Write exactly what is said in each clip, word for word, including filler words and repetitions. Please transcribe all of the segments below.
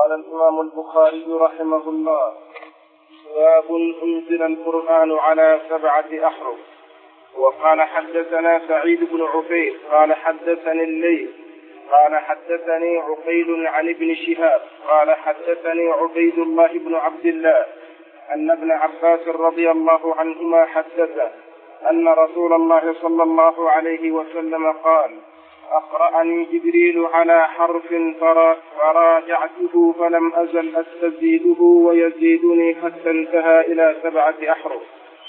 قال الإمام البخاري رحمه الله: باب أنزل القرآن على سبعة أحرف. وقال حدثنا سعيد بن عفير قال حدثني الليث قال حدثني عقيل عن ابن شهاب قال حدثني عبيد الله بن عبد الله أن ابن عباس رضي الله عنهما حدثه أن رسول الله صلى الله عليه وسلم قال: أقرأني جبريل على حرف فراجعته فلم أزل أستزيده ويزيدني حتى انتهى إلى سبعة أحرف.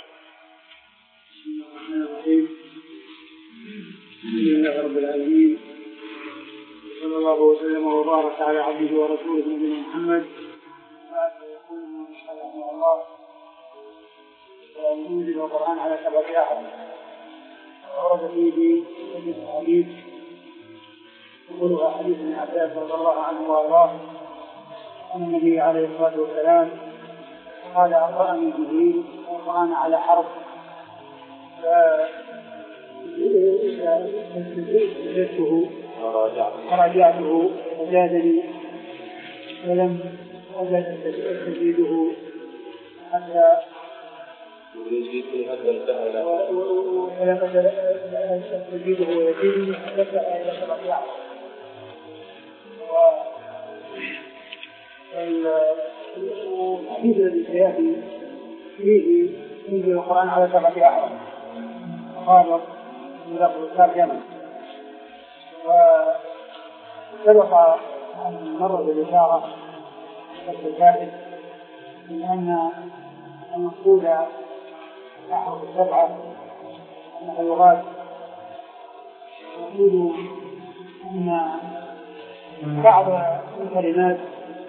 الحمد لله رب العالمين، صلى الله وسلم وبارك على عبده ورسوله نبينا محمد. بعد يقول رحمه الله: ينزل القرآن على سبعة أحرف. ورد فيه حديث يقولها حديث ابن عباس رضي الله عنه وارضاه أن النبي عليه الصلاة والسلام قال: أقرأني جبريل القرآن على حرف فجئته فراجعته فزادني ولم أزل أستزيده حتى ولم أزل أستزيده ويزيدني حتى إلى سبعة أحرف. والحديث الذي سيأتي فيه ينزل القرآن على سبعة أحرف قال بلفظ الترجمة. وسبق أن مر بالإشارة في الفائد من أن المقصود أحرف السبعة أنها لغات. نقول أن بعض الكلمات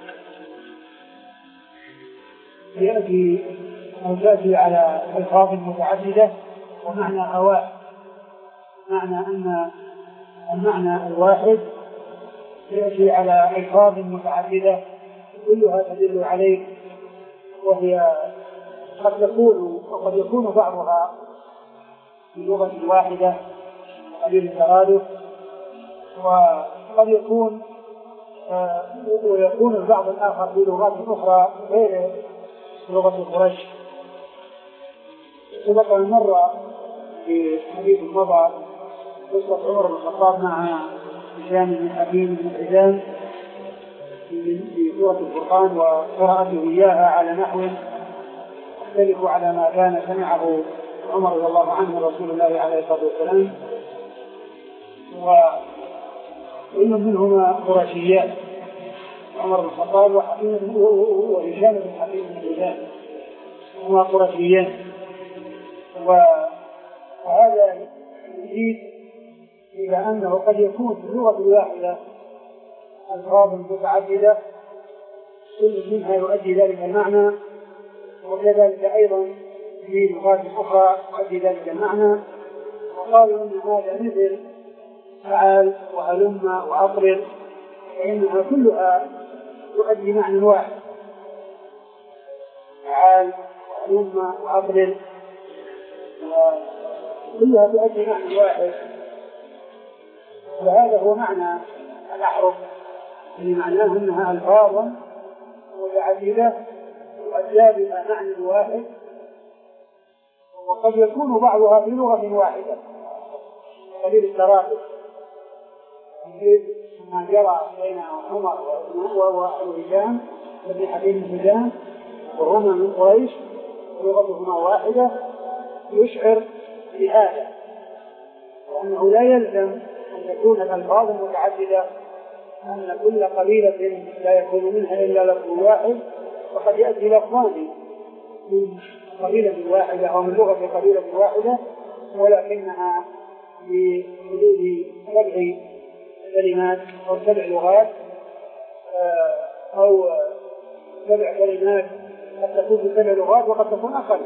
يأتي أو تأتي على ألفاظ متعددة ومعنى هواء، معنى أن المعنى الواحد يأتي على ألفاظ متعددة كلها تدل عليه، وهي قد تكون وقد يكون بعضها في لغة واحدة قليل الترادف، وقد يكون آه ويكون البعض الآخر في لغات أخرى غير لغة قريش. سبق أن مر في حديث مضى قصة عمر بن الخطاب مع هشام بن حكيم بن حزام في سورة الفرقان وقراءته إياها على نحو يختلف على ما كان سمعه عمر رضي الله عنه رسول الله عليه الصلاة والسلام، وكل منهما قرشيات، عمر بن الخطاب وهشام بن حكيم بن حزام هما قرشيان. وهذا يزيد إلى أنه قد يكون في اللغة الواحدة ألفاظ متعددة كل منها يؤدي ذلك المعنى، وكذلك أيضا في لغات أخرى يؤدي ذلك المعنى. وقالوا أن هذا مثل تعال وهلم وأطرد، فإنها كلها تؤدي معنى واحد. تعال وهلم وأطرد كلها تؤدي معنى واحد، وهذا هو معنى الأحرف، اللي معناه أنها ألفاظ متعددة تؤدى بها معنى واحد، وقد يكون بعضها في لغة واحدة قليل الترادف، ما جرى بين عمر وهشام بن حكيم بن حزام وهما من قريش لغتهما واحدة يشعر بهذا، وأنه لا يلزم أن تكون الألفاظ متعددة، أن كل قبيلة لا يكون منها إلا لفظ واحد، وقد يأتي لفظان من قبيلة واحدة أو من لغة قبيلة واحدة، ولكنها بحدود سبع كلمات أو سبع لغات أو سبع كلمات، قد تكون بسبع لغات وقد تكون أقل،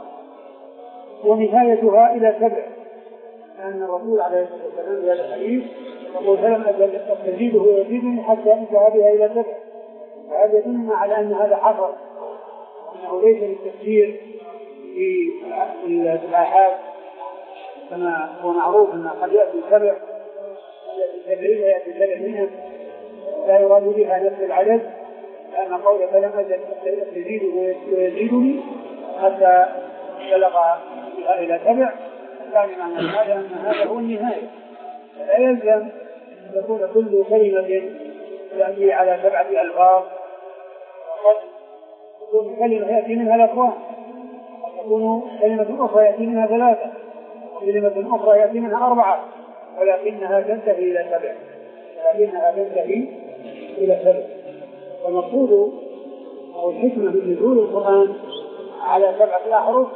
ونهايتها إلى سبع، لأن الرسول عليه الصلاة والسلام في هذا الحديث يقول: فلم أزل أستزيده ويزيدني حتى انتهى بها إلى سبع. فهذا يدل على أن هذا حصر، أنه ليس للتفسير في الآحاد كما هو معروف أن قد يأتي سبع، التي سبعين يأتي سبع منها لا يراد بها نفس العدد، لأن قولك لم أزل يزيد ويزيدني حتى بلغ بها إلى سبع، ثاني معنى هذا أن هذا هو النهاية. فلا يلزم أن تكون كل كلمة تأتي على سبعة ألفاظ، وقد تكون كلمة يأتي منها الأقوام، وقد تكون كلمة أخرى يأتي منها ثلاثة، وكلمة أخرى يأتي منها أربعة، ولكنها تنتهي إلى سبع، ولكنها تنتهي إلى سبع. والمقصود أو الحكمة من نزول القرآن على سبعة أحرف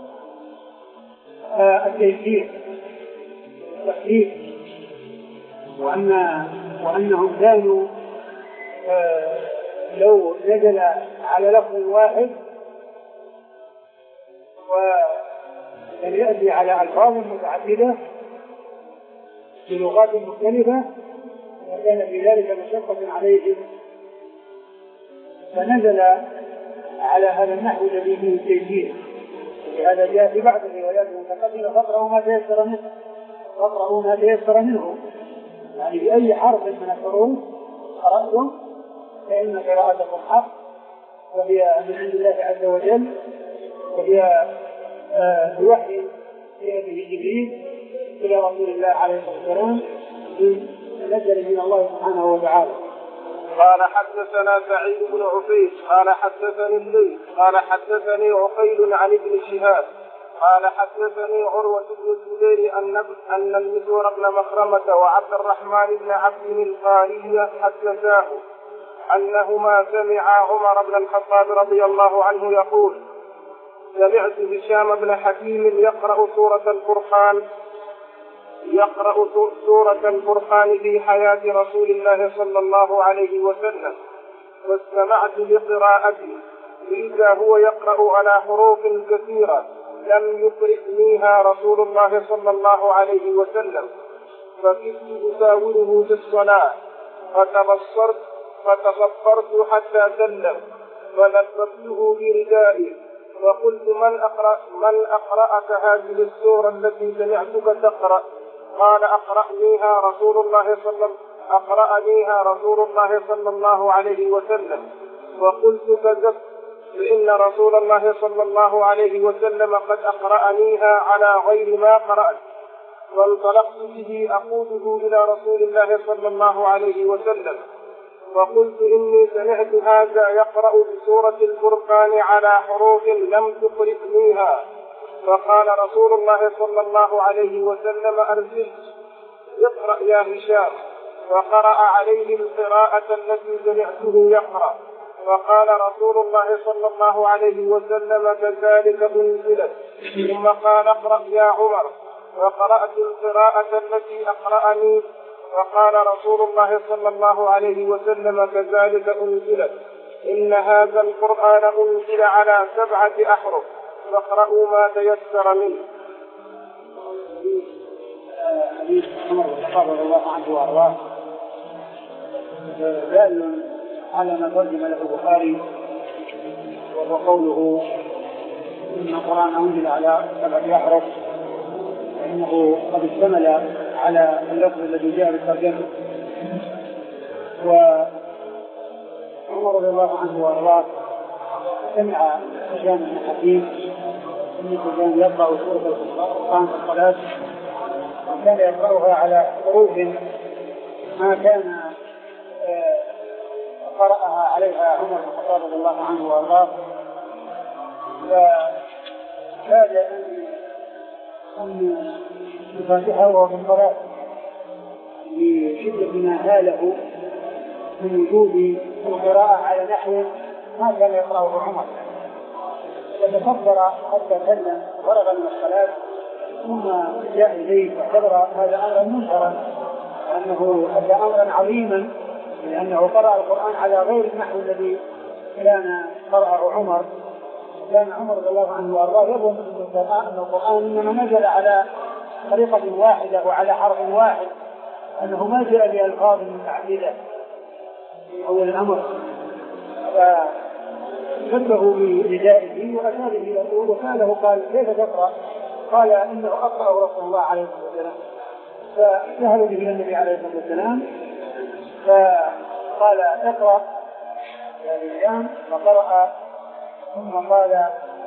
التيسير والتحديد، وأن وأنهم كانوا لو نزل على لفظ واحد ولم يأتي على ألفاظ متعددة بلغات مختلفة وكان في ذلك مشقة عليهم، فنزل على هذا النحو الذي فيه التيسير. لهذا جاء في بعض الروايات المتقدمة فاقرأوا ما تيسر منه، فاقرأوا ما تيسر منه، يعني بأي حرف من الحروف قرأتم فإن قراءتكم حق، وهي من عند الله عز وجل، وهي بوحي به جبريل إلى رسول الله عليه الصلاة والسلام نزل من الله سبحانه وتعالى. قال حدثنا سعيد بن عفيف قال حدثني الليث قال حدثني عقيل عن ابن شهاب قال حدثني عروة بن الزبير أن أن المسور بن مخرمة وعبد الرحمن بن عبد القاري حدثاه أنهما سمعا عمر بن الخطاب رضي الله عنه يقول: سمعت هشام بن حكيم يقرأ سورة الفرقان يقرأ سورة الفرقان في حياة رسول الله صلى الله عليه وسلم، واستمعت لقراءته إذا هو يقرأ على حروف كثيرة لم يقرئنيها رسول الله صلى الله عليه وسلم، فكنت أساوره في الصلاة فتبصرت فتصفرت حتى سلم فلبسته بردائي وقلت: من أقرأ من أقرأك هذه السورة التي سمعتك تقرأ؟ قال: أقرأنيها رسول الله صلى أقرأنيها رسول الله صلى الله عليه وسلم. وقلت: كذبت، فإن رسول الله صلى الله عليه وسلم قد أقرأنيها على غير ما قرأت. وانطلقت به أقوده إلى رسول الله صلى الله عليه وسلم وقلت: إني سمعت هذا يقرأ بسورة الفرقان على حروف لم تقرئنيها. فقال رسول الله صلى الله عليه وسلم: أرسل اقرأ يا هشام. وقرأ عليه القراءة التي سمعته يقرأ. فقال رسول الله صلى الله عليه وسلم: كذلك أنزلت. ثم قال: اقرأ يا عمر. وقرأت القراءة التي أقرأني. وقال رسول الله صلى الله عليه وسلم: كذلك أنزلت. إن هذا القرآن أنزل على سبعة أحرف فاقرأوا ما تيسر منه. حديث عمر بن الخطاب رضي الله عنه وارضاه دال على ما ترجم له البخاري، وهو قوله: إن القرآن أنزل على سبعة أحرف، فإنه قد اشتمل على اللفظ الذي جاء بالترجمة. وعمر رضي الله عنه وارضاه سمع هشام بن حكيم انه كان يقرأ سورة القرآن في الصلاة، وكان يقرأها على حروف ما كان قرأها عليها عمر بن الخطاب رضي الله عنه وارضاه. فكاد ان يفاتحه وهو في الصلاة لشدة ما هاله من وجود القراءة على نحو ما كان يقرأه عمر، وتصبر حتى سلم فرغ من الصلاة ثم جاء إليه واعتبر هذا أمرا منكرا، أنه هذا أمرا عظيما، لأنه قرأ القرآن على غير النحو الذي كان قرأه عمر. كان عمر رضي الله عنه وارضاه يظن أن القرآن إنما نزل على طريقة واحدة وعلى حرف واحد، أنه ما جاء بألفاظ متعددة في أول الأمر. فشبه بردائه وأتى به يقول وسأله قال: كيف تقرأ؟ قال: إنه أقرأ رسول الله عليه الصلاة والسلام. فذهب به النبي عليه الصلاة والسلام فقال: اقرأ الإمام فقرأ ثم قال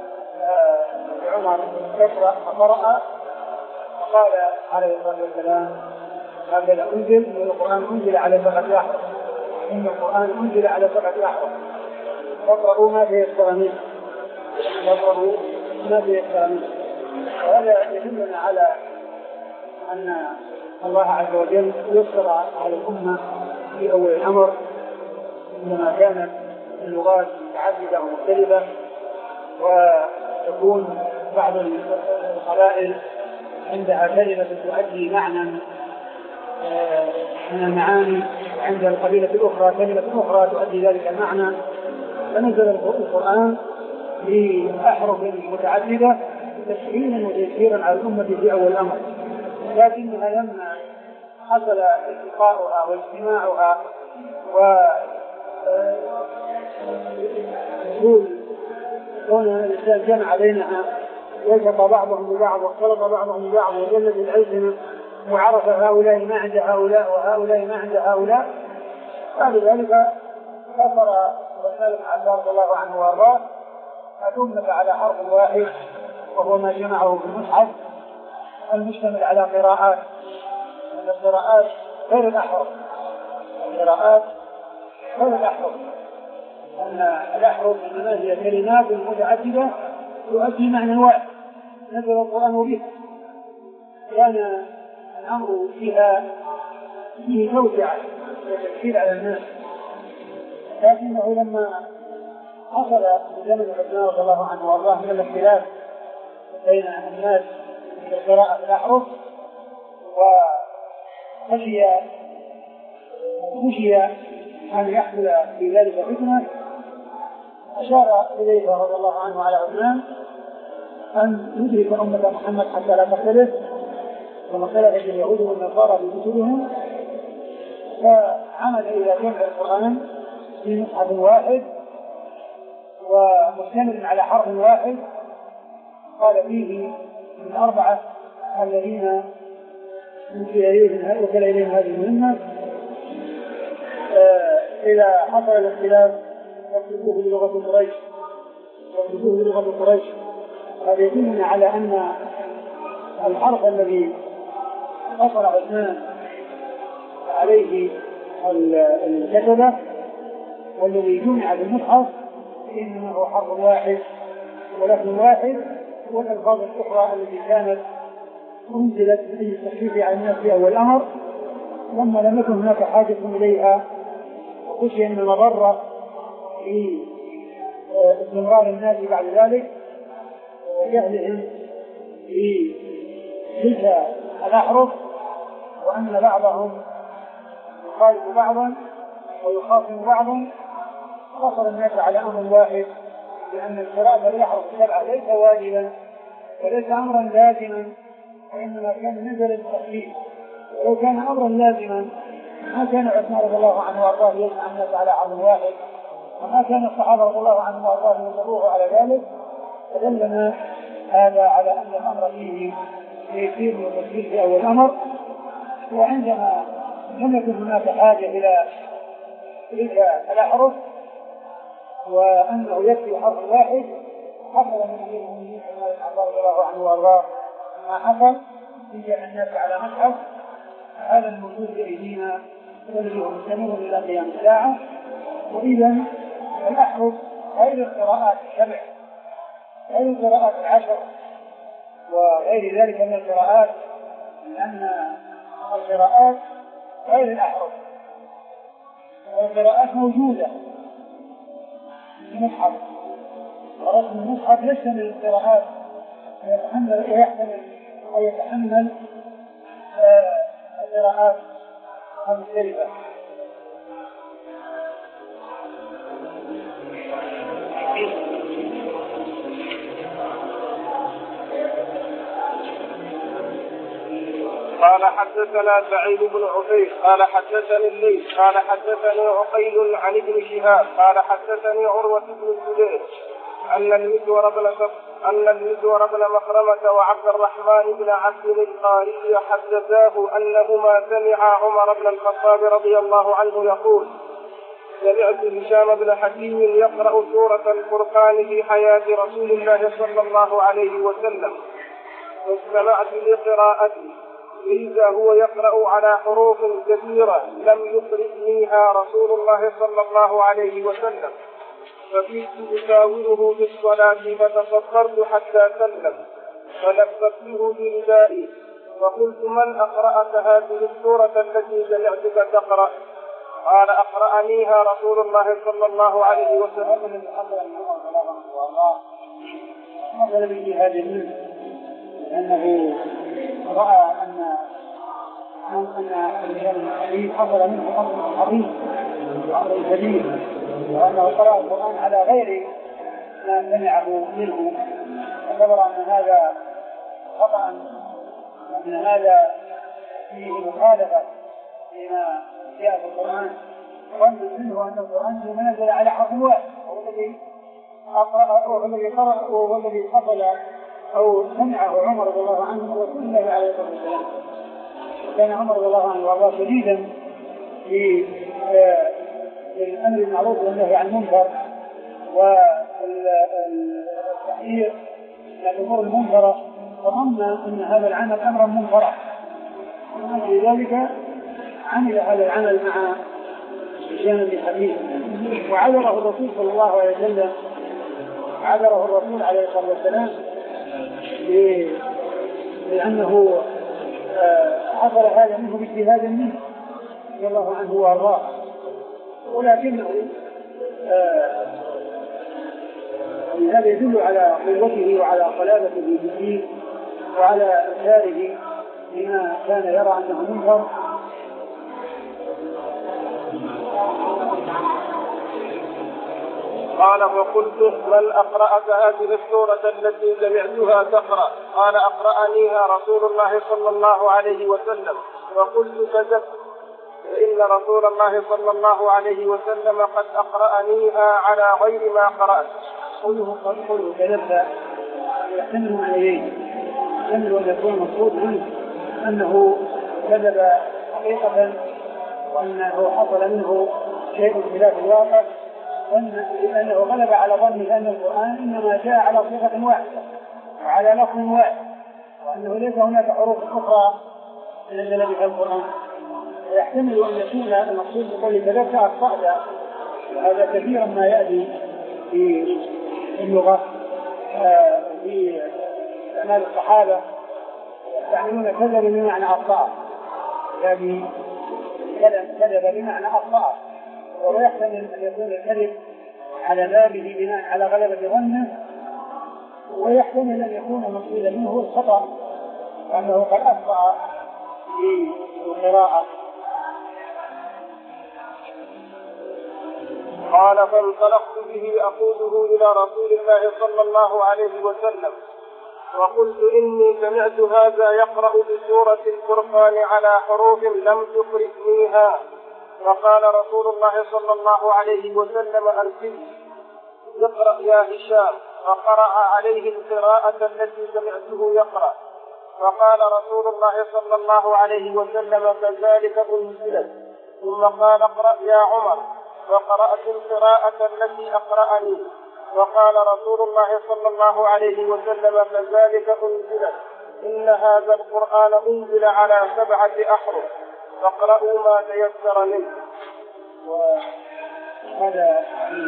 عمر اقرأ فقرأ فقال عليه الصلاة والسلام هذا أنزل من القرآن أنزل على سبعة أحرف إن القرآن أنزل على سبعة أحرف فاقرأوا ما تيسر منه فاقرأوا ما تيسر منه. وهذا يدلنا على أن الله عز وجل يسر على الأمة في أول الأمر عندما كانت اللغات متعددة ومختلفة وتكون بعض القبائل عندها كلمة تؤدي معنى من المعاني عند القبيلة الأخرى كلمة أخرى تؤدي ذلك المعنى، فنزل القرآن بأحرف متعددة تسهيلا وتيسيرا على الأمة في أول الأمر. لكنها لما حصل التقاؤها واجتماعها وقول كون الإنسان جمع بينها والتقى بعضهم ببعض واختلط بعضهم ببعض وجلد الألسنة وعرف هؤلاء ما عند هؤلاء وهؤلاء ما عند هؤلاء، فلذلك كفر رسول عباس الله عنه وارضاه أتمت على حرف واحد وهو ما جمعه في المصحف المشتمل على قراءات. القراءات غير الأحرف، القراءات غير الأحرف، أن الأحرف إنما هي كلمات متعددة تؤدي معنى واحد نزل القرآن به. كان الأمر فيها فيه توسعة وتكثير على الناس، لكنه لما حصل في زمن عثمان رضي الله عنه وارضاه من الاختلاف بين الناس في قراءة الأحرف وخشي خشي أن يحصل في ذلك فتنة، أشار إليه رضي الله عنه على عثمان أن يدرك أمة محمد حتى لا تختلف كما اختلفت اليهود والنصارى في كتبهم، فعمل إلى جمع القرآن في مصحف واحد ومشتمل على حرف واحد. قال فيه من أربعة الذين وكل إليهم هذه المهمة إذا حصل الاختلاف يكتبوه بلغة قريش يكتبوه بلغة قريش. هذا يدلنا على أن الحرف الذي حصل عثمان عليه الكتبة والذي جمع بالمصحف إنما هو حرف واحد ولكن واحد، والألفاظ الأخرى التي كانت أنزلت في التخفيف على الناس في أول الأمر لما لم يكن هناك حاجة إليها وخشي من المضرة في استمرار الناس بعد ذلك وجهلهم في تلك الأحرف وأن بعضهم يخالف بعضا ويخاصم بعضا. وصل الناس على أمر واحد لأن القراءة بالأحرف السبعة ليس واجبا وليس أمرا لازما وإنما كان نزل التخفيف. ولو كان أمرا لازما ما كان عثمان رضي الله عنه وارضاه يجمع الناس على أمر واحد وما كان الصحابة رضي الله عنهم وارضاه يصروه على ذلك. فدلنا هذا على أن الأمر فيه تيسير وتسهيل في أول الأمر. وعندما لم يكن هناك حاجة إلى تلك الأحرف وأنه يكفي حرف واحد حصل من أمير المؤمنين رضي الله عنه وارضاه ما حصل في جمع الناس على مصحف. هذا الموجود بأيدينا والذي هو مستمر إلى قيام الساعة. وإذا الأحرف غير القراءات السبع غير القراءات العشر وغير ذلك من القراءات، لأن القراءات غير الأحرف. والقراءات موجودة في المصحف ورسم المصحف يشتمل القراءات ويحتمل ويحتمل أو يتحمل القراءات المختلفة. قال حدثنا سعيد بن عفيف قال حدثني الليث قال حدثني عقيل عن ابن شهاب قال حدثني عروة بن الزبير أن المسور بن أن المسور بن مخرمة وعبد الرحمن بن عبد القاري حدثاه أنهما سمعا عمر بن الخطاب رضي الله عنه يقول: سمعت هشام بن حكيم يقرأ سورة الفرقان في حياة رسول الله صلى الله عليه وسلم واستمعت لقراءته إذا هو يقرأ على حروف كثيرة لم يقرئنيها رسول الله صلى الله عليه وسلم، فبئت أساوره في الصلاة فتصدرت حتى سلم فلبسته بردائي وقلت من أقرأك هذه السورة التي سمعتك تقرأ؟ قال أقرأنيها رسول الله صلى الله عليه وسلم. مثل باجتهاد منه أنه رأى أن أن الحديث حصل منه أمر عظيم وأمر كبير، وأنه قرأ القرآن على غير ما سمعه منه، اعتبر أن هذا خطأ وأن هذا فيه مخالفة فيما جاء في القرآن، وأن منه أن القرآن لما نزل على حرف واحد هو الذي أقرأ هو الذي قرأ وهو الذي حصل أو سمعه عمر رضي الله عنه ورسول الله عليه الصلاة والسلام. كان عمر رضي الله عنه وارضاه شديدا في الأمر بالمعروف والنهي عن المنكر والتحذير من الأمور المنكرة، وظن أن هذا العمل أمرا منكرا، ومن أجل ذلك عمل هذا العمل مع هشام بن حكيم، وعذره الرسول صلى الله عليه وسلم عذره الرسول عليه الصلاة والسلام لأنه حصل هذا منه باجتهاد منه رضي الله عنه وارضاه، ولكنه هذا يدل على قوته وعلى صلابته في الدين وعلى إنكاره لما كان يرى أنه منكر. قال فقلت من أقرأك هذه السورة التي سمعتها تقرأ؟ قال أقرأنيها رسول الله صلى الله عليه وسلم. وقلت كذبت، فإن رسول الله صلى الله عليه وسلم قد أقرأنيها على غير ما قرأت. قوله قد قوله كذبت يحتمل عليه، يحتمل أن يكون مقصود منه أنه كذب حقيقة وأنه حصل منه شيء خلاف الواقع، وأنه غلب على ظنه أن القرآن إنما جاء على صيغة واحدة وعلى لفظ واحد، وأنه ليس هناك حروف أخرى نزل بها القرآن. ويحتمل أن يكون المقصود بقول كذبت أخطأت، وهذا كثيرا ما يأتي في اللغة في أعمال الصحابة يستعملون كذب بمعنى أخطأ، يعني كذب بمعنى أخطأ، ويحتمل أن يكون الكذب على بابه بناء على غلبة ظنه، ويحتمل أن يكون مقصودا منه الخطأ وأنه قد أخطأ في القراءة. قال فانطلقت به أقوده إلى رسول الله صلى الله عليه وسلم وقلت إني سمعت هذا يقرأ بسورة الفرقان على حروف لم تقرئنيها، فقال رسول الله صلى الله عليه وسلم أرسل اقرأ يا هشام، فقرأ عليه القراءة التي سمعته يقرأ، فقال رسول الله صلى الله عليه وسلم كذلك أنزلت، ثم قال اقرأ يا عمر، فقرأت القراءة التي أقرأني، وقال رسول الله صلى الله عليه وسلم كذلك أنزلت، إن هذا القرآن أنزل على سبعة أحرف فاقرأوا ما تيسر منه. وهذا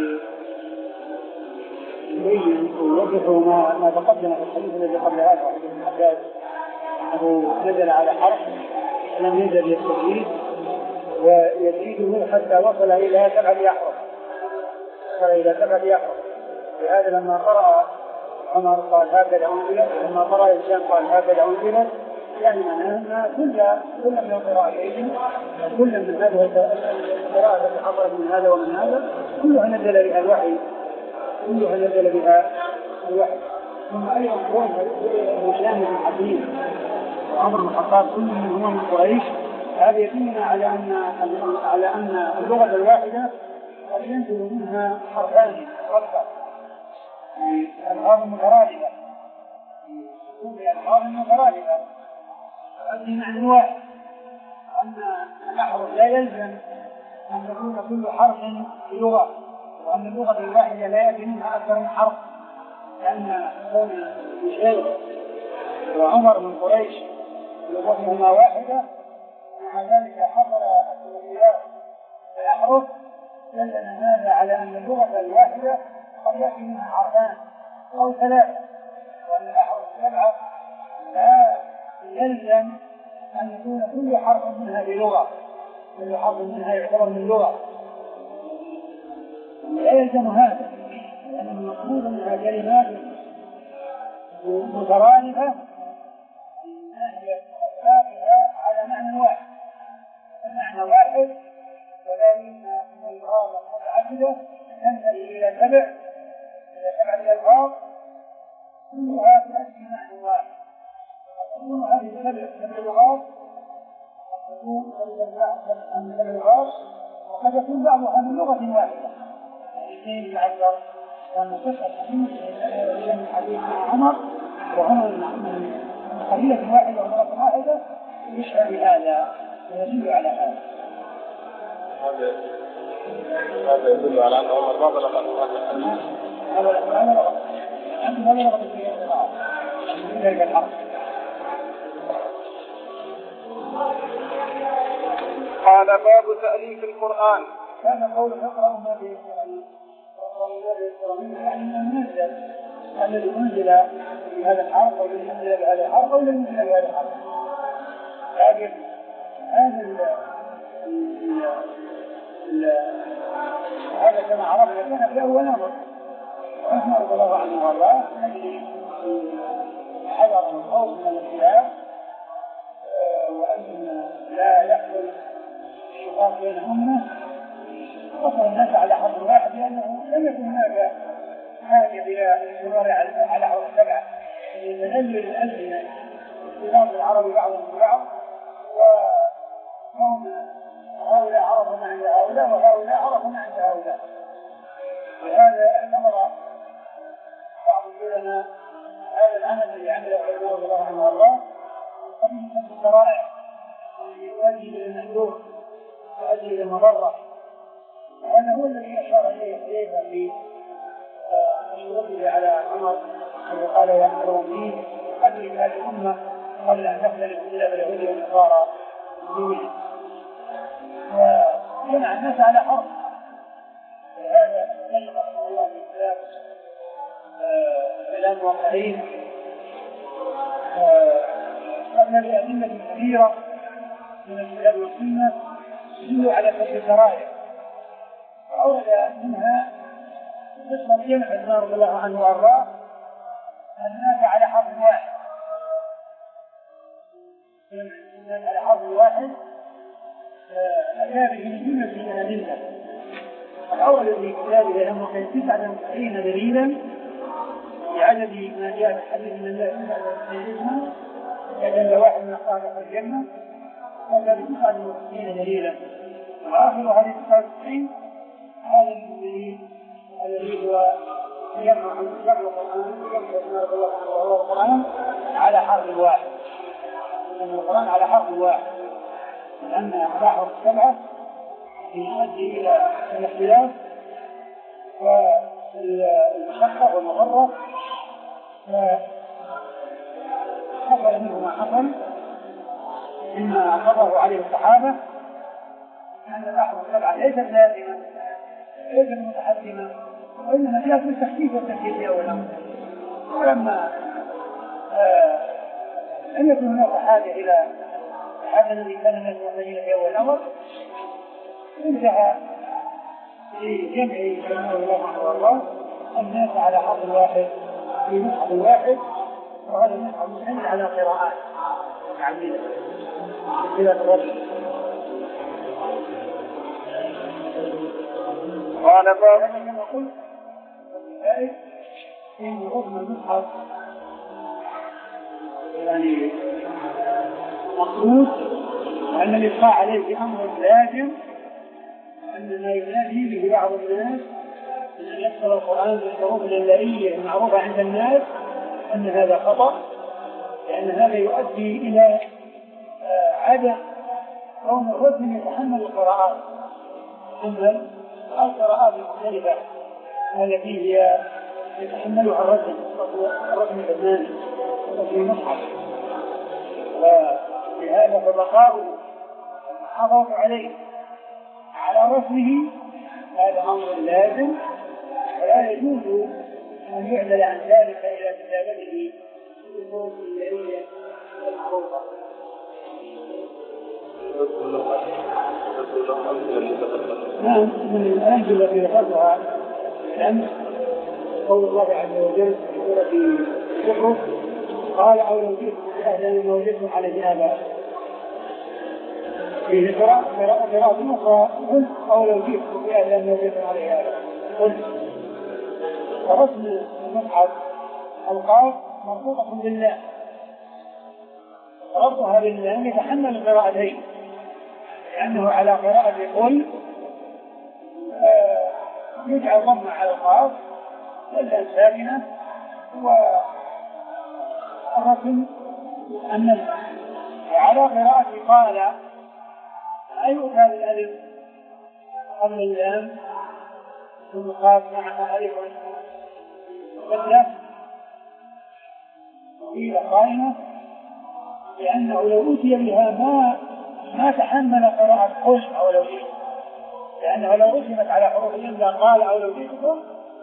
يبين ويوضح ما ما تقدم في الحديث الذي قبل هذا، حديث الحجاج أنه نزل على حرف لم ينزل يستفيد ويزيده حتى وصل إلى سبعة أحرف وصل إلى سبعة أحرف. لهذا لما قرأ عمر قال هكذا أنزلت، لما قرأ هشام قال هكذا أنزلت، يعني معناها كل كل من القراءتين كل من هذه القراءة التي حصلت من هذا ومن هذا كلها نزل بها الوحي، كلها نزل بها الوحي. ثم أيضا كون هشام بن حكيم وعمر بن الخطاب كل منهما من قريش، هذا يدلنا على أن على أن اللغة الواحدة قد ينزل منها حرفان حرفا الألفاظ المترادفة الألفاظ المترادفة تؤدي معنى واحد، أن الأحرف لا يلزم أن يكون كل حرف بلغة، وأن اللغة الواحدة لا يأتي منها أكثر من حرف، لأن كون الشيخ وعمر من قريش لغتهما واحدة، ومع ذلك حصل اختلاف في الأحرف، دلنا هذا على أن اللغة الواحدة قد يأتي منها حرفان أو ثلاثة، وأن الأحرف سبعة، لا يلزم أن يكون كل حرف منها بلغة، كل حرف منها يعتبر من لغة، لا يلزم هذا، لأن المقصود أنها كلمات مترادفة من ناحية أطلافها على معنى واحد، المعنى واحد، ولكن الألفاظ المتعددة تنتهي إلى سبع إلى سبعة ألفاظ كلها تؤدي معنى واحد، تكون هذه السبع سبع لغات، تكون سبع لغات، وقد يكون بعضها من لغة واحدة. الاثنين العشر كان قصة من حديث عمر وعمر من قبيلة واحدة ومرة واحدة يشعر بهذا ويدل على هذا. هذا يدل على أن عمر ما بلغ القرآن. هذا بلغ ما بلغ في ذلك الحرف. قال باب تأليف القرآن. كان قول يقرأ ما به المنزل الذي أنزل بهذا الحرف أو الذي أنزل بهذا الحرف أو الذي أنزل بهذا الحرف، لكن هذا هذا كما عرفنا كان في أول أمر، وعثمان رضي الله عنه وارضاه حذر الخوف من الاختلاف، وأن لا يحصل الشقاق بينهن، وصل الناس على حرف واحد، لأنه لم يكن هناك حاجة إلى الاستمرار على حرف سبعة، لتنزل الألسنة اختلاف العرب بعضهم ببعض، وكون هؤلاء عرفوا ما عند هؤلاء وهؤلاء عرفوا ما عند هؤلاء. وهذا اعتبر بعض العلماء هذا العمل الذي عمله علماء رضي الله عنه وارضاه من الشرائع يؤدي الى المندوب يؤدي الى المضره، وهذا هو الذي اشار اليه في مشروطه على عمر الذي قال يأمرون فيه قبل هذه الامه قبل ان تختلف الى اليهود والنصارى دينهم، وجمع الناس على حرف. وهذا بلغ الله في كتاب كلام وقريب قبل بأدلة كثيرة من الكتاب والسنة تدل على فتح الشرائع، وأورد منها قصة جمع عثمان رضي الله عنه وارضاه الناس على حرف واحد، الناس على حرف واحد أتى به جملة من الأدلة، وأورد في كتابه أنه كان تسعة وتسعين دليلا بعدد ما جاء في حديث من الله سبحانه وتعالى واحد من أخطاء الجنة، وهذا بتسعة وتسعين دليلا، وآخر هذه تسعة وتسعين هذا الدليل الذي هو يجمع يجمع القرآن على حرف واحد، القرآن على حرف واحد، لأن أحرف السبعة يؤدي إلى الاختلاف والمشقة والمغرة، فحصل منه ما حصل مما أقره عليه الصحابة أن الأحرف السبعة ليست لازمة ليست متحكمة، وإنما جاءت بالتخفيف والتكليف في أول الأمر، ولما لم يكن هناك حاجة إلى هذا الذي كان الناس محتاجين في أول الأمر، انتهى بجمع كلمة الله عنه وارضاه الناس على حرف واحد في مصحف واحد، وهذا المصحف مشتمل على قراءات عديدة إلى الرجل. قال باب كما قلت ذلك إن حكم المصحف يعني مقصود، وأن الإبقاء عليه أمر لازم، وأن ما ينادي به بعض الناس أن يقرأ القرآن بالحروف الليلية المعروفة عند الناس أن هذا خطأ، لأن هذا يؤدي إلى عدم كون الرجل يتحمل القراءات، يتحمل القراءات المختلفة التي هي يتحملها الرجل الرجل الإمامي وفي المصحف، ولهذا فبقاؤه المحافظة عليه على رسمه هذا أمر لازم، ولا يجوز أن يعدل عن ذلك إلى كتابته بصوت الجريدة المعروفة. نعم، من الأمثلة التي ذكرتها الأمس قول الله عز وجل في سورة الزخرف قال أو لو جئتم بأهل ما وجدتم عليه آباء. فيه قراءة أخرى قل أو لو جئتم بأهل ما وجدتم عليه آباء. قل فرسم المصحف القاف مربوطة بالله، ربطها بالله يتحمل القراءتين، لأنه على قراءة قل يجعل ضمة على القاف واللام ساكنة والرسم النزل، وعلى قراءة قال أي أكاد الألف قبل اللام ثم قاف معها ألف بدلة قيل قائمة، لأنه لو أتي بها ما ما تحمل قراءة قل أو لو جئت، لأنه لو رسمت على حروف الإملاء قال أو لو جئتكم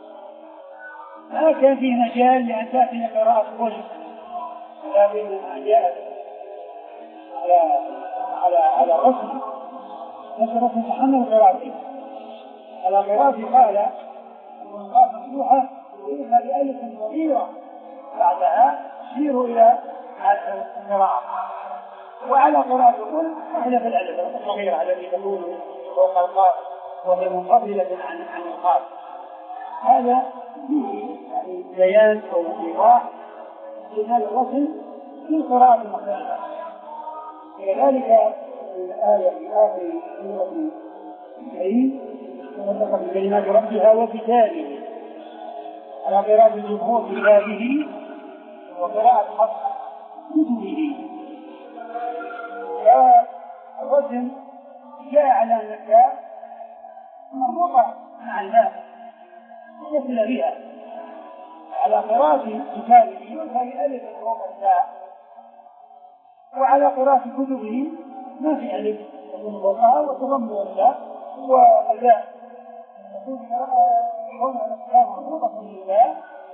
ما كان فيه مجال لأن تأتي قراءة قل، لكنها جاءت على على على الرسم نفس الرسم تحمل قراءته على قراءة قال والقاف مفتوحة وإنها بألف صغيرة بعدها تشير إلى القراءة، وعلى قراءة قل أحدث الألف الصغيرة التي تكون فوق القاف وهي منفصلة عن عن القاف. هذا فيه يعني بيان أو إيضاح لهذا الرسم في القراءة المختلفة. كذلك الآية في آخر سورة الكريم وصف بكلمات ربها وكتابه على قراءة الجمهور كتابه وقراءة حفص كتبه. فالرسم جاء على النكاء مربوطة مع الماء يصل بها على قراءة كتابه وهي ألف فوق التاء، وعلى قراءة كتبه ما في ألف تكون فوقها وتضم التاء والياء تكون هنا الأسلام مربوطة بالله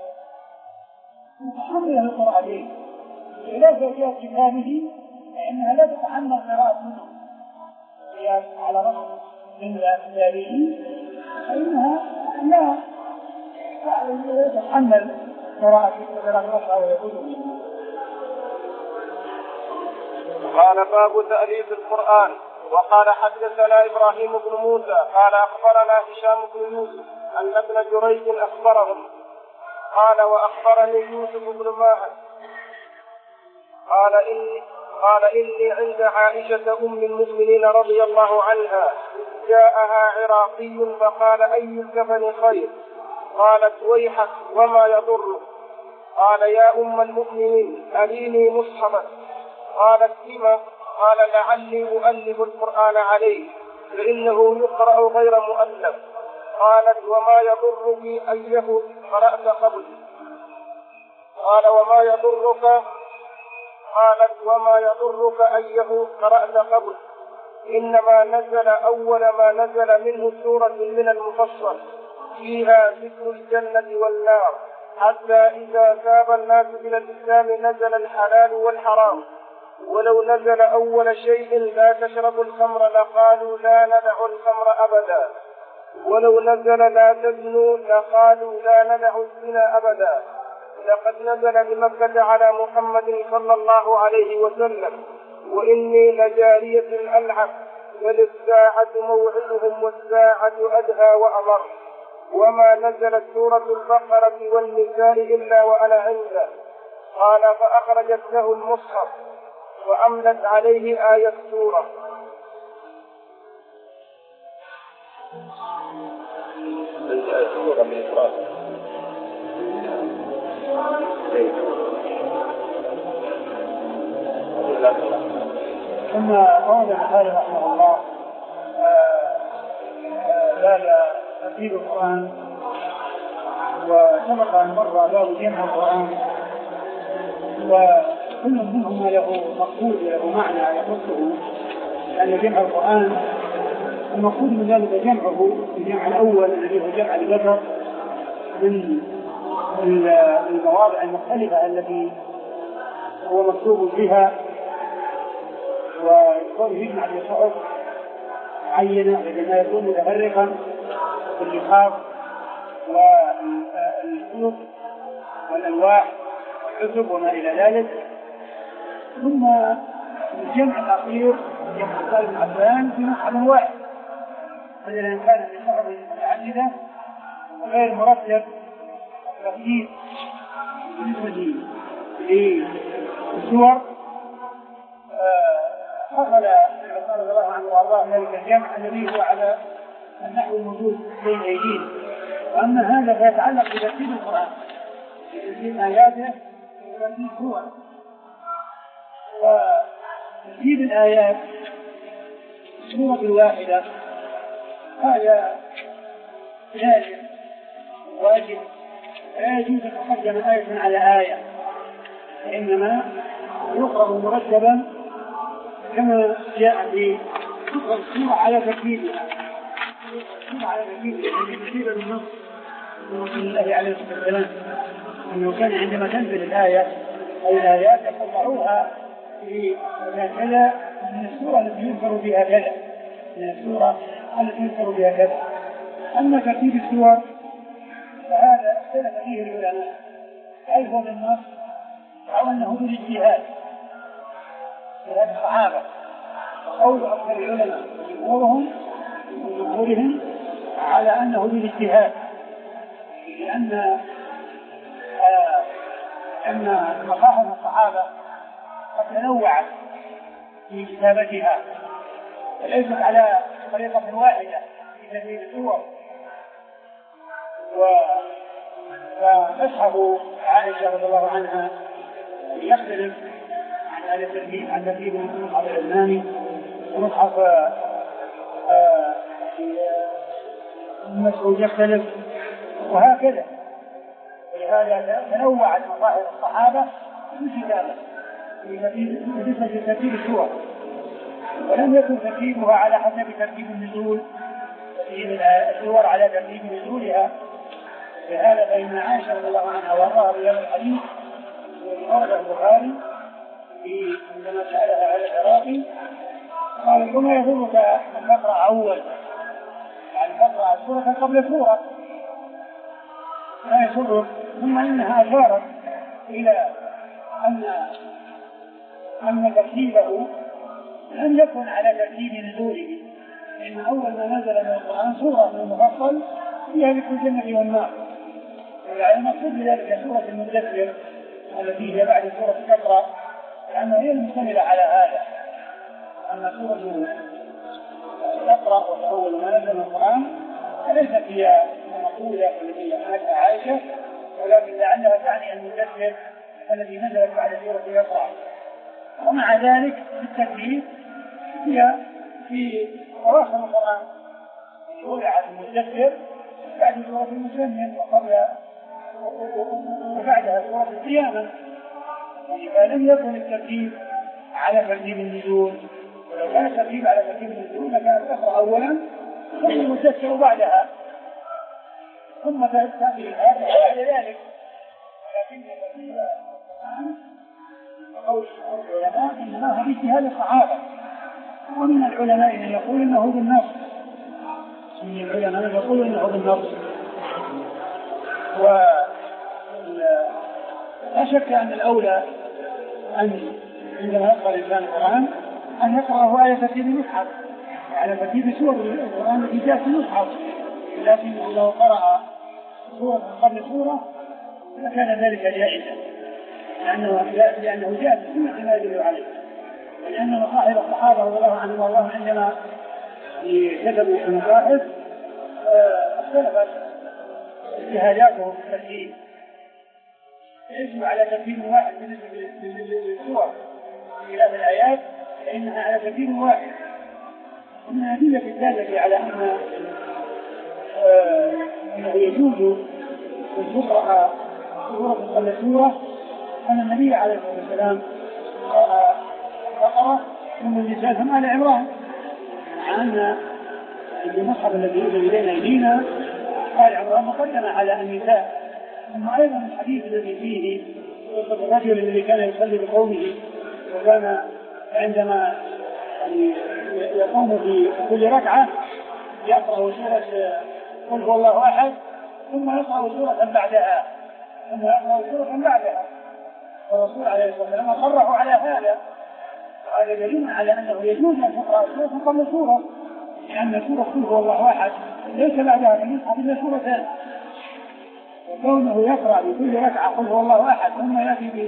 متحملة للقرآن. إذا جاءت كتابه فإنها لا تتحمل قراءة كتب هي على رسم من كتابه، فإنها لا تتحمل قراءة كتب. قال باب تأليف القرآن. وقال حدثنا إبراهيم بن موسى قال أخبرنا هشام بن يوسف أن ابن جريج أخبرهم قال وأخبرني يوسف بن ماهر قال إني قال إني عند عائشة أم المؤمنين رضي الله عنها جاءها عراقي فقال أي الكفن خير؟ قالت ويحك وما يضرك؟ قال يا أم المؤمنين أريني مصحفا. قالت لما؟ قال لعلي أؤلف القرآن عليه فإنه يقرأ غير مؤلف. قالت وما يضرك أيه قرأت قبل؟ قال وما يضرك؟ قالت وما يضرك أيه قرأت قبل؟ إنما نزل أول ما نزل منه سورة من المفصل فيها ذكر الجنة والنار حتى إذا تاب الناس إلى الإسلام نزل الحلال والحرام. ولو نزل أول شيء لا تشربوا الخمر لقالوا لا ندع الخمر أبدا. ولو نزل لا تزنوا لقالوا لا ندع الزنا أبدا. لقد نزل بمكة على محمد صلى الله عليه وسلم وإني لجارية ألعب بل الساعة موعدهم والساعة أدهى وأمر. وما نزلت سورة البقرة والنساء إلا وأنا عنده. قال فأخرجت له المصحف وأملت عليه آية السورة. ثم أورد البخاري رحمه الله باب ترتيب القرآن، وسبق أن مر باب جمع القرآن، وكل منهما له مقصود له معنى يخصه، لأن جمع القرآن المقصود من ذلك جمعه الجمع الأول الذي هو جمع البشر من المواضع المختلفة التي هو مكتوب بها، ويكون يجمع بصحف معينة لما يكون متفرقا في اللقاط والخطوط والألواح والكتب وما إلى ذلك. ثم الجمع الأخير يحصل العبان في مصحف واحد، فإذا كان في صحف متعددة غير مرتب ترتيب بالنسبة للسور، حصل عمر رضي الله عنه وارضاه ذلك الجمع الذي هو على النحو الموجود بين ايدينا. واما هذا فيتعلق بترتيب القران، بترتيب اياته وترتيب سوره. وترتيب الايات السوره الواحده هذا لازم واجب، لا يجوز ان تقدم ايه على ايه، وانما يقرأ مرتبا كما جاء في السورة على ترتيبها، السورة على ترتيبها ترتيبا بالنص من رسول الله عليه الصلاة والسلام، أنه كان عندما تنزل الآية أو الآيات يقطعوها في كذا من السورة التي يذكر فيها كذا، من السورة التي يذكر فيها كذا. أما ترتيب السور فهذا اختلف فيه العلماء، هل هو بالنص أو أنه بالاجتهاد لهذه الصحابة. قول أكثر العلماء جمهورهم وجمهورهم على أنه بالاجتهاد، لأن آه أن مصاحف الصحابة قد تنوعت في كتابتها وليست على طريقة واحدة في ترتيب السور. ومصحف عائشة رضي الله عنها يختلف عن الترتيب عن ترتيب المصحف العثماني ومصحف مسعود يختلف، وهكذا. ولهذا تنوعت مصاحف الصحابة في كتابه بالنسبة لترتيب السور، ولم يكن ترتيبها على حسب ترتيب النزول، ترتيب السور على ترتيب نزولها. لهذا فإن عائشة رضي الله عنها وراها بهذا الحديث ورده البخاري في عندما سألها على العراقي قال: كما يضرك أن تقرأ أول، يعني تقرأ السورة قبل السورة لا يسرك. ثم إنها أشارت إلى أن أن ترتيبه لم يكن على ترتيب نزوله، لأن أول ما نزل من القرآن سورة من المفصل فيها ذكر الجنة والنار، يعني المقصود بذلك سورة المدثر التي هي بعد سورة الإقراء، لأنها هي المشتملة على هذا. أما سورة الإقراء وأول ما نزل من القرآن فليست هي المقولة التي قالتها عائشة، ولكن لعلها تعني المدثر الذي نزلت بعد سورة الإقراء. ومع ذلك بالترتيب هي في أواخر القرآن وضعت المدثر بعد سورة المزمل وقبل وبعدها سورة القيامة، فلم يكن الترتيب على ترتيب النزول. ولو كان الترتيب على ترتيب النزول لكان الأخرى أولا ثم المدثر بعدها ثم تأتي الآية بعد ذلك. ولكن الترتيب قول العلماء إنما هو باجتهاد الصحابة، ومن العلماء من يقول إنه بالنص، من العلماء من يقول إنه بالنص. ولا شك أن الأولى أن عندما يقرأ الإنسان القرآن أن يقرأه على ترتيب المصحف، على ترتيب سور القرآن التي جاءت في المصحف. لكن لو قرأ سورة قبل سورة لكان ذلك جائزا، لأنه لأنه جاء بسنة ما يدل عليه. لأن مصاحف الصحابة رضي الله عنهم والله عندما كتبوا المصاحف اختلفت اجتهاداتهم في الترتيب، يجب على ترتيب واحد بالنسبة للسور خلاف الآيات فإنها على ترتيب واحد. ومن أدلة الدالة على أن أنه يجوز أن تقرأ سورة قبل سورة، أن النبي عليه الصلاة والسلام قرأ بقرة ثم النساء ثم آل عمران، مع أن المصحف الذي يوجد بين أيدينا آل عمران مقدمة على النساء. ثم أيضا الحديث الذي فيه قصة الرجل الذي كان يصلي بقومه وكان عندما يقوم في كل ركعة يقرأ سورة قل هو الله أحد ثم يقرأ سورة بعدها ثم يقرأ سورة بعدها، والرسول عليه الصلاة والسلام أقره على هذا، وهذا دليل على أنه يجوز أن تقرأ سورة قبل سورة، لأن سورة قل هو الله أحد ليس بعدها في المصحف إلا سورتان، وكونه يقرأ بكل ركعة قل هو الله أحد ثم يأتي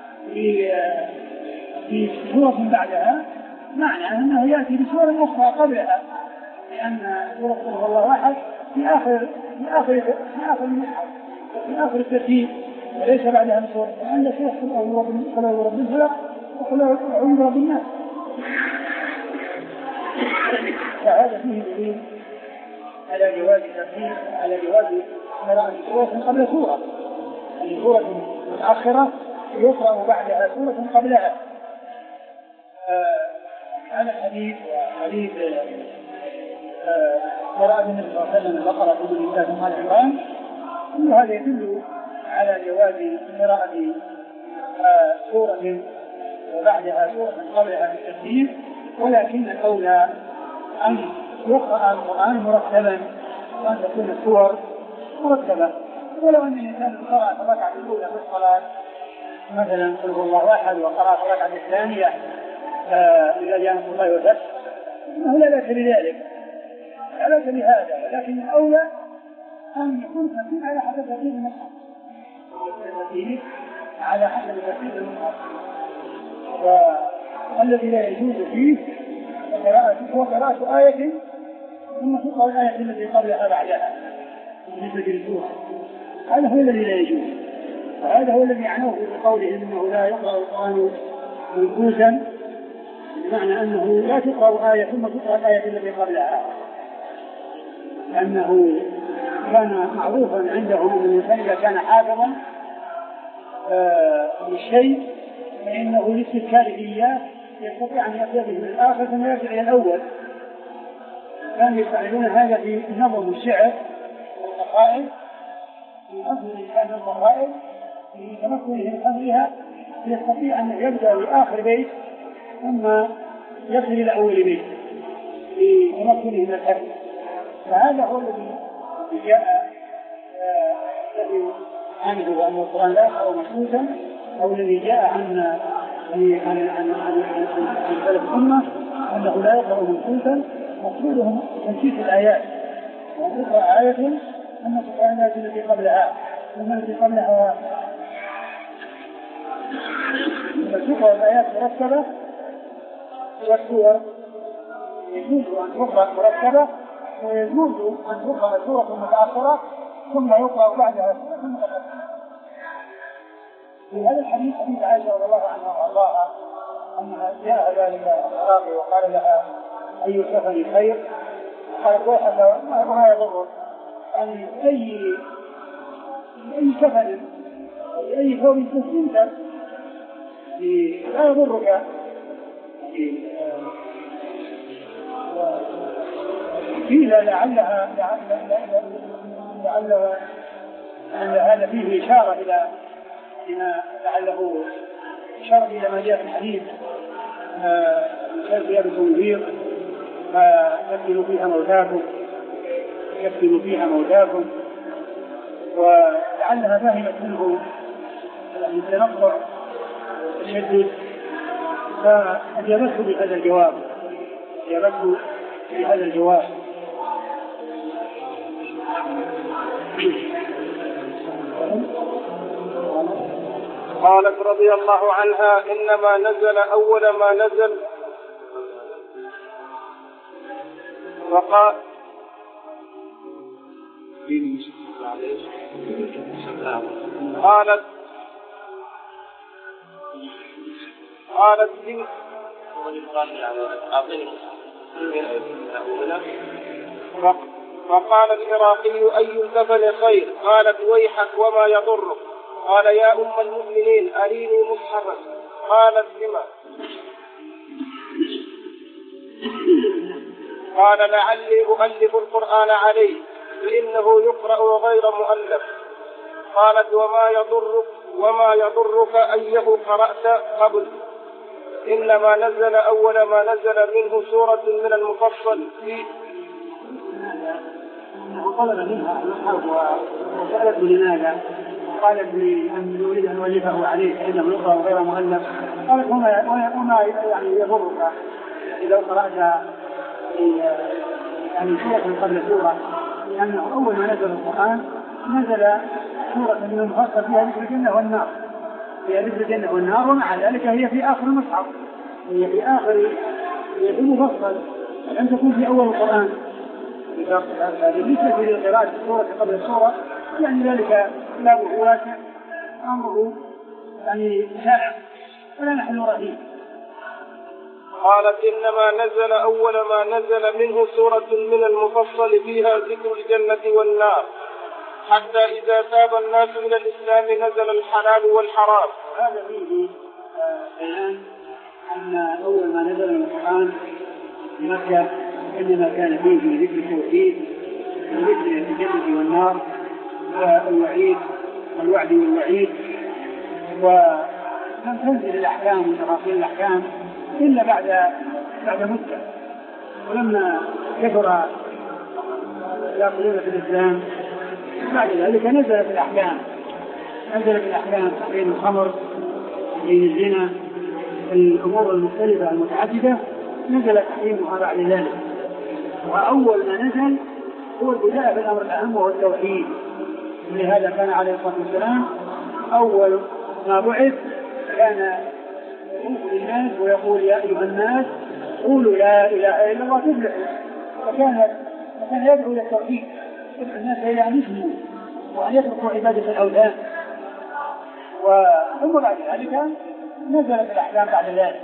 بسورة بعدها معنى أنه يأتي بسورة أخرى قبلها، لأن سورة قل هو الله أحد في آخر في آخر في آخر المصحف في آخر الترتيب وليس بعدها سورة، لأن سورة قل أعوذ برب الفلق وقل أعوذ برب الناس. فهذا فيه دليل على جواز الترتيب على جواز قراءة سورة قبل سورة، يعني سورة متأخرة يقرأ بعدها سورة قبلها. هذا الحديث وحديث قراءة النبي صلى الله عليه وسلم البقرة ثم النساء ثم آل عمران كل هذا يدل على جواز قراءة سورة وبعدها سورة قبلها بالترتيب، ولكن الأولى أن يقرأ القرآن مرتبا وأن تكون السور مرتبة. ولو أن الإنسان قرأ في الركعة الأولى في الصلاة مثلا قل هو الله أحد وقرأ في الركعة الثانية إذا جاء الله وفتح إنه لا بأس بذلك لا بأس بهذا، ولكن الأولى أن يكون ترتيب على حسب ترتيب المصحف على حسب ترتيب المصحف. والذي لا يجوز فيه هو قراءة آية ثم تقرأ الآية التي قبلها بعدها بالنسبة للسورة، هذا هو الذي لا يجوز، وهذا هو الذي عنوه بقوله إنه لا يقرأ القرآن منكوسا، بمعنى أنه لا تقرأ آية ثم تقرأ الآية التي قبلها، لأنه كان معروفا عندهم أن الإنسان إذا كان حافظا للشيء فإنه لاستذكاره إياه يستطيع أن يأخذ من الآخر ثم يرجع إلى الأول. كانوا يستعملون هذا في نظم الشعر والقصائد، في حفظ الإنسان القصائد في تمكنه من حفظها يستطيع أن يبدأ بآخر بيت ثم يصل إلى أول بيت في تمكنه من الحفظ. فهذا هو الذي جاء الذي عنه بأن القرآن لا يقرأ منكوسا، أو الذي جاء عن عن عن عن عن سلف الأمة أنه لا يقرأ منكوسا، مقصودهم تنسيق الآيات، وتقرأ آية ثم تقرأ الآية التي قبلها ثم التي قبلها، فتقرأ الآيات مرتبة والسور يجوز أن تقرأ مرتبة ويجوز أن تقرأ سورة متأخرة ثم يقرأ بعدها سورة متأخرة. في هذا الحديث حديث عائشة رضي الله عنها وارضاها أنها جاء ذلك الأعرابي وقال لها أي سفر خير؟ قالت ويحك ما يضرك، أن أي أي سفر أي ثوب تسلمت لا يضرك. قيل لعلها لعلها أن هذا فيه إشارة إلى لعله إشارة إلى ما جاء في الحديث ثياب التنذير فيكفل فيها موتاكم يكفل فيها موتاكم، ولعلها فهمت منه التنقع والتشدد فأجابته بهذا الجواب أجابته بهذا الجواب. قالت رضي الله عنها إنما نزل أول ما نزل وقال قالت قالت لي فقال العراقي: أي الكفن خير؟ قالت: ويحك وما يضرك. قال: يا أم المؤمنين أريني مصحفا. قالت: لما؟ قال: لعلي أؤلف القرآن عليه فإنه يقرأ غير مؤلف. قالت: وما يضرك وما يضرك أيه قرأت قبل؟ إنما نزل أول ما نزل منه سورة من المفصل فيه. طلب منها المصحف وسألته لماذا؟ قالت لي أن يريد أن يؤلفه عليه فإنه يقرأ غير مؤلف. قالت: وما وما يعني يضرك إذا قرأت يعني سورة قبل سورة، لأنه أول ما نزل القرآن نزل سورة من المفصل فيها ذكر الجنة والنار، فيها ذكر الجنة والنار، ومع ذلك هي في آخر المصحف، هي في آخر، هي في المفصل، لم تكن في أول القرآن. بالنسبة لقراءة السورة قبل السورة يعني ذلك لا واسع أمره يعني شائع ولا نحن رهيب. قالت: إنما نزل أول ما نزل منه سورة من المفصل فيها ذكر الجنة والنار، حتى إذا تاب الناس من الإسلام نزل الحلال والحرام. هذا فيه بيان أن أول ما نزل من القرآن في مكة إنما كان فيه ذكر التوحيد وذكر الجنة والنار والوعيد والوعد والوعيد، ولم تنزل الأحكام وتفاصيل الأحكام إلا بعد بعد مدة. ولما كثر داخلون في الإسلام بعد ذلك نزلت الأحكام نزلت الأحكام بين الخمر بين الزنا الأمور المختلفة المتعددة نزل تحريمها بعد ذلك. وأول ما نزل هو البداية بالأمر الأهم وهو التوحيد، ولهذا كان عليه الصلاة والسلام أول ما بعث كان يقول للناس ويقول: يا أيها الناس قولوا لا إله إلا الله تفلحوا. فكان فكان يدعو إلى التوحيد، يدعو الناس إلى أن يسلموا وأن يتركوا عبادة الأوثان. وثم بعد ذلك نزلت الأحكام بعد ذلك.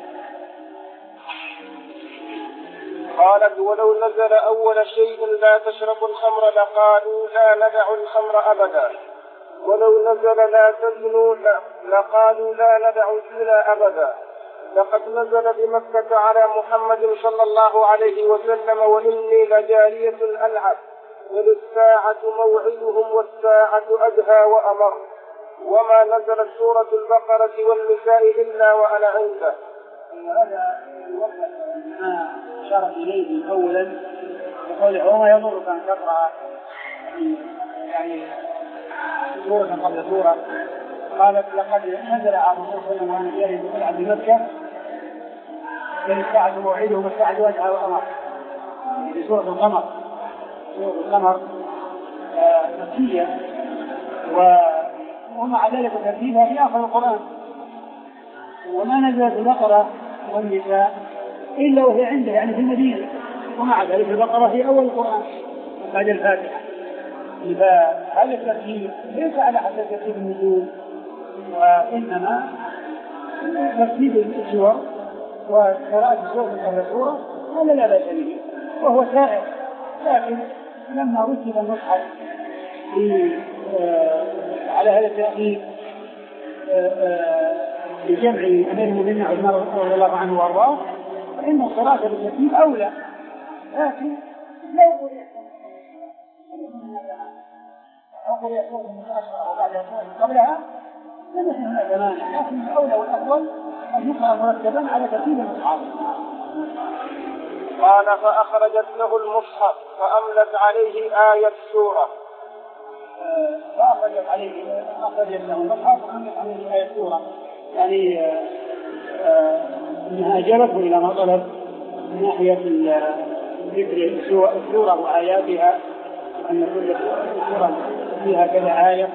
قالت: ولو نزل أول شيء لا تشربوا الخمر لقالوا لا ندع الخمر أبدا، ولو نزل لا تزنوا لقالوا لا ندع الزنا أبدا. لقد نزل بمكة على محمد صلى الله عليه وسلم: وإني لجارية ألعب، وللساعة موعدهم والساعة أدهى وأمر. وما نزلت سورة البقرة والنساء إلا وأنا عنده. هذا يوضح ما أشار إليه أولا بقوله: وما يضرك أن تقرأ يعني سورة قبل سورة. قالت: لقد نزل على رسول الله وأنا جاري بقلعة بمكة للساعة موعدهم والساعة وجهها وأمر، في سورة القمر. سورة القمر مكية ومع ذلك ترتيبها في آخر القرآن. وما نزلت البقرة والنساء إلا وهي عنده يعني في المدينة، ومع ذلك البقرة هي أول القرآن بعد الفاتحة. فهذا الترتيب ليس على حسب ترتيب النزول، وإنما ترتيب السور وقراءة السور من قبل السورة هذا لا بأس به وهو سائر. لكن لما رتب المصحف على هذا الترتيب بجمع أمير المؤمنين عمر رضي الله عنه وارضاه فإن القراءة بالترتيب أولى. لكن لا يقول أقول يقول من الأشهر وبعد قبلها لم يكن هناك مانع، لكن الأولى والأفضل أن يقرأ مرتبا على ترتيب المصحف. قال: فأخرجت له المصحف فأملت عليه آية سورة. فأخرجت عليه أخرجت له المصحف وأملت عليه آية سورة، يعني أنها أجابته إلى ما طلب من ناحية ذكر السورة وآياتها، أن كل سورة فيها كذا آية.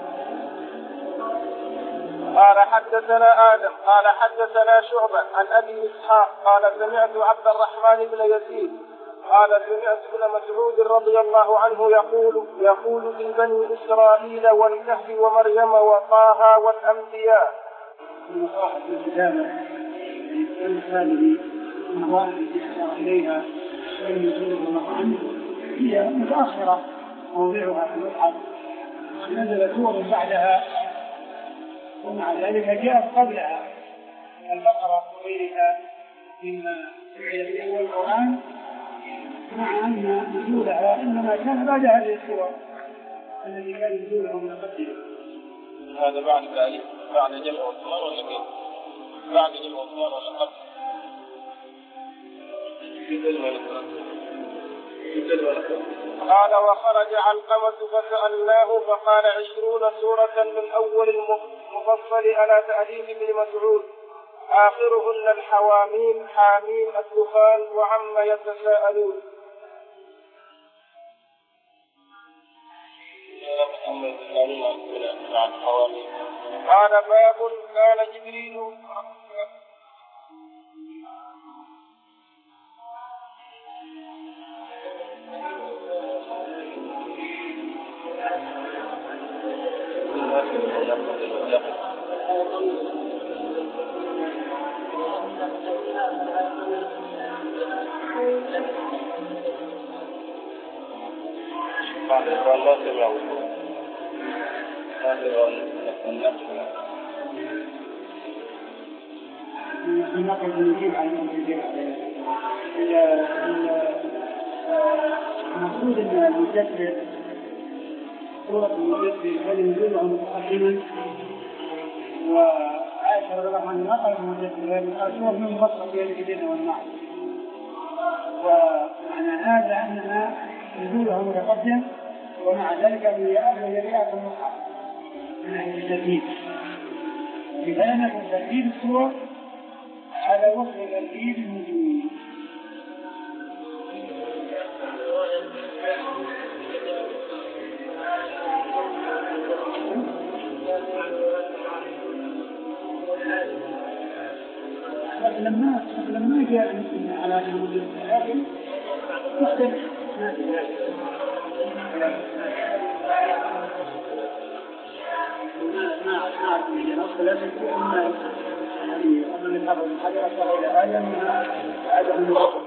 قال: حدثنا آدم قال حدثنا شعبة عن أبي إسحاق قال: سمعت عبد الرحمن بن يزيد قال: سمعت ابن مسعود رضي الله عنه يقول يقول في بني إسرائيل والكهف ومريم وطه والأنبياء. من صاحب الكتابة من هذه المواهب التي أشار إليها أن يصير الله عنه هي متأخرة موضعها في المصحف، نزل سور بعدها، ومع ذلك جاءت قبلها البقرة وغيرها مما سمعت في أول القرآن، مع أن نزولها إنما كان بعد هذه السور الذي كان نزوله متقدما. هذا بعد ذلك بعد جمع عثمان ولا كيف؟ بعد جمع عثمان ولا قبل؟ قال وخرج علقمة فسألناه فقال عشرون سورة من أول المفصل على تأليف ابن مسعود آخرهن الحواميم حاميم الدخان وعما يتساءلون. قال باب كان جبريل بعد الله سمعه هذا النقل النقل يجيب عن المقصود أن المجدد سورة المجدد كان ينزلها متقدما، وعائشة رضي الله عنها نقل المجدد من أسوأ من مصر في الجنة والنار، ومعنى هذا أنها نزولها متقدم، ومع ذلك هي أهل يريات المصحف من أهل الترتيب، بيان ترتيب السور على وفق ترتيب النزول. لما لما جاء على النزول لكن تختلف ما أعرف من النص لازم يكون يعني أمر الحرب الحجر أشار إلى آية منها عدم النص.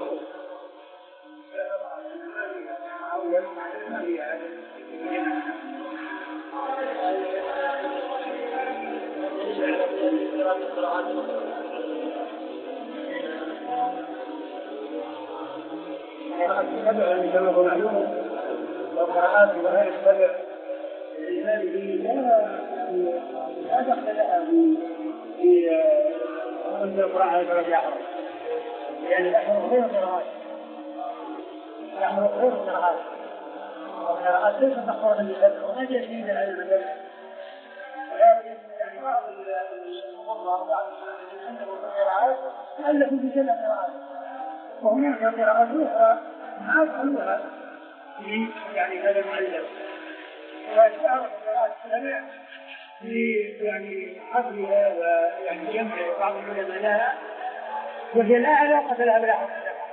السبع كما هو معلوم والقراءات وغير السبع لذلك لا دخل لها في أن القرآن على درجة أحرى، لأن الأحرى غير قراءات، الأحرى غير قراءات، والقراءات ليست مخصوصة بالسبع وما جاء فيه على المدرسة، ولكن يعني بعض الأمراء بعض القراءات تألفوا في سبع قراءات، وهناك قراءات أخرى ما أفعلوها في يعني هذا المعلم، واشتهرت قراءات السبع في يعني حفظها ويعني جمع بعض العلماء لها، وهي لا علاقة لها بالأحرف السبع.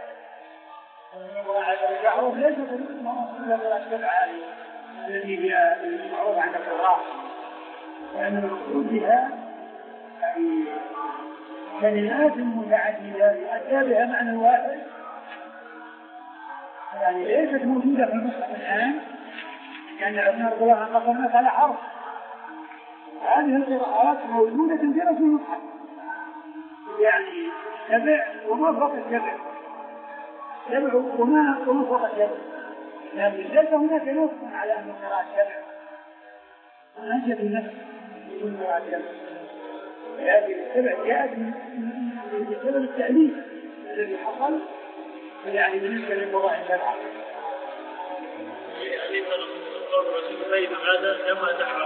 الأحرف ليست إلا السبع التي هي المعروفة عند القراء، لأن المقصود بها يعني كلمات متعددة يؤدى بها معنى واحد، يعني ليست موجودة في المصحف الآن، لأن عندنا القراءة نقصناها على حرف. هذه القراءات موجودة في نفس المصحف، يعني سبع وما فوق السبع، سبع وما وما فوق السبع، لكن ليس هناك نص على أن القراءة سبع، أنت بنفس يكون قراءة سبع، لكن السبع جاءت بسبب التأليف الذي حصل يعني بالنسبة للقراءة السبعة. يعني قول رسول الله هذا كما دعا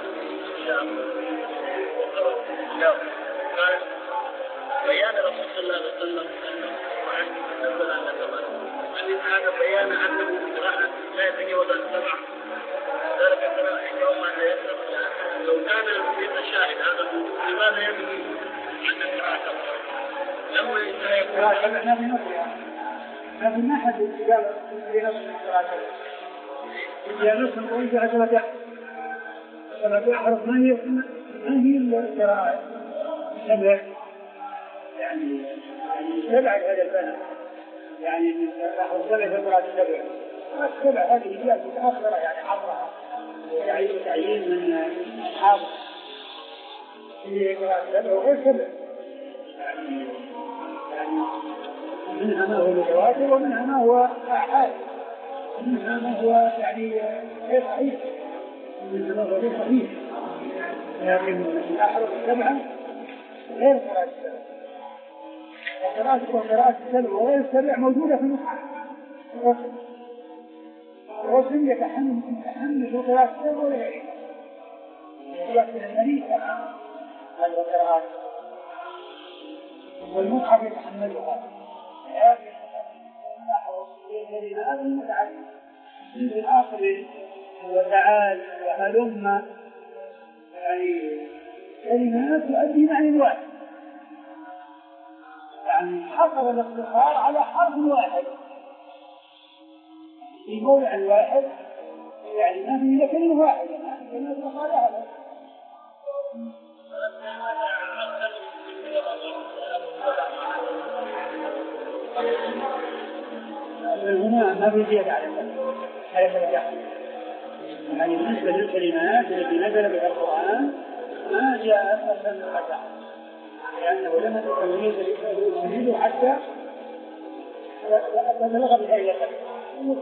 قال بيان رسول صلى الله عليه وسلم انه نزل على السماء، هذا بيان انه قراءة لا يتجاوز السبع، ذلك قراءة يوم ما يسر. لو كان في تشاهد هذا الوجود لماذا يبني عن القراءة لما يكون سمعنا في نصرها، لكن ما حد قال في نصر القراءة إذا نصر وإذا عشرة عشرة أحرف ما هي ما هي القراءة سبع، يعني سبع هذا البلد، يعني أحرف سبع في القراءة السبع، السبع هذه هي متأخرة يعني عبرها يعني تعيين من أصحاب اللي قراءة السبع وغير سبع يعني يعني منها ما هو متواتر ومنها ما هو آحاد ومنها ما هو يعني غير صحيح ومنها ما هو غير صحيح لكن الأحرف السبعة غير قراءة السبع وقراءة وقراءة السبع وغير السبع موجودة في المصحف الرسل يتحمل يتحمل قراءة السبع ولا غيره قراءة المريضة هذه القراءات والمصحف يتحملها هذه الكلمات المتعددة من الآخر وتعال وهلم يعني كلمات تؤدي معنى واحد يعني حصل الاختصار على حرف واحد في موضع واحد يعني ما في إلا كلمة واحدة كلمة مخالفة هنا ما في زيادة على الكلمة هذا الجحد يعني بالنسبة للكلمات التي نزل بها القرآن ما جاء أصلا من القطع لأنه لم يتميز التمييز حتى بلغ بها إلى الكلمة.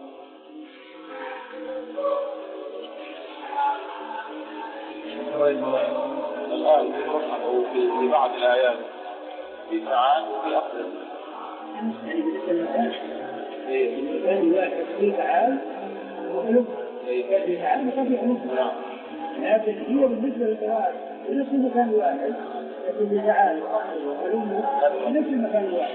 الآن في بعض الآيات في تعال وفي أقل يعني بالنسبة للإنسان الإنسان واحد في تعال وقلب في تعال وقد يعلم لكن هي بالنسبة للقراءة في نفس المكان الواحد لكن في تعال وأقل وقلب في نفس المكان الواحد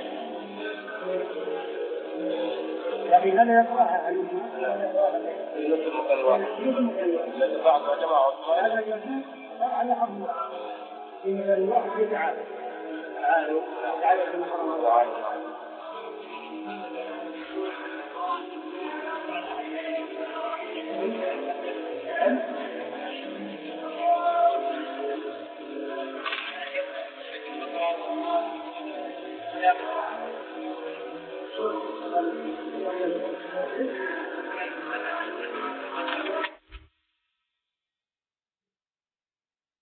لكن هذا يقرأها علوم في نفس المكان الواحد لكن بعض الجماعة هذا يقرأ على حرف واحد في مكان الواحد في تعال تعالوا تعالوا في مكان الواحد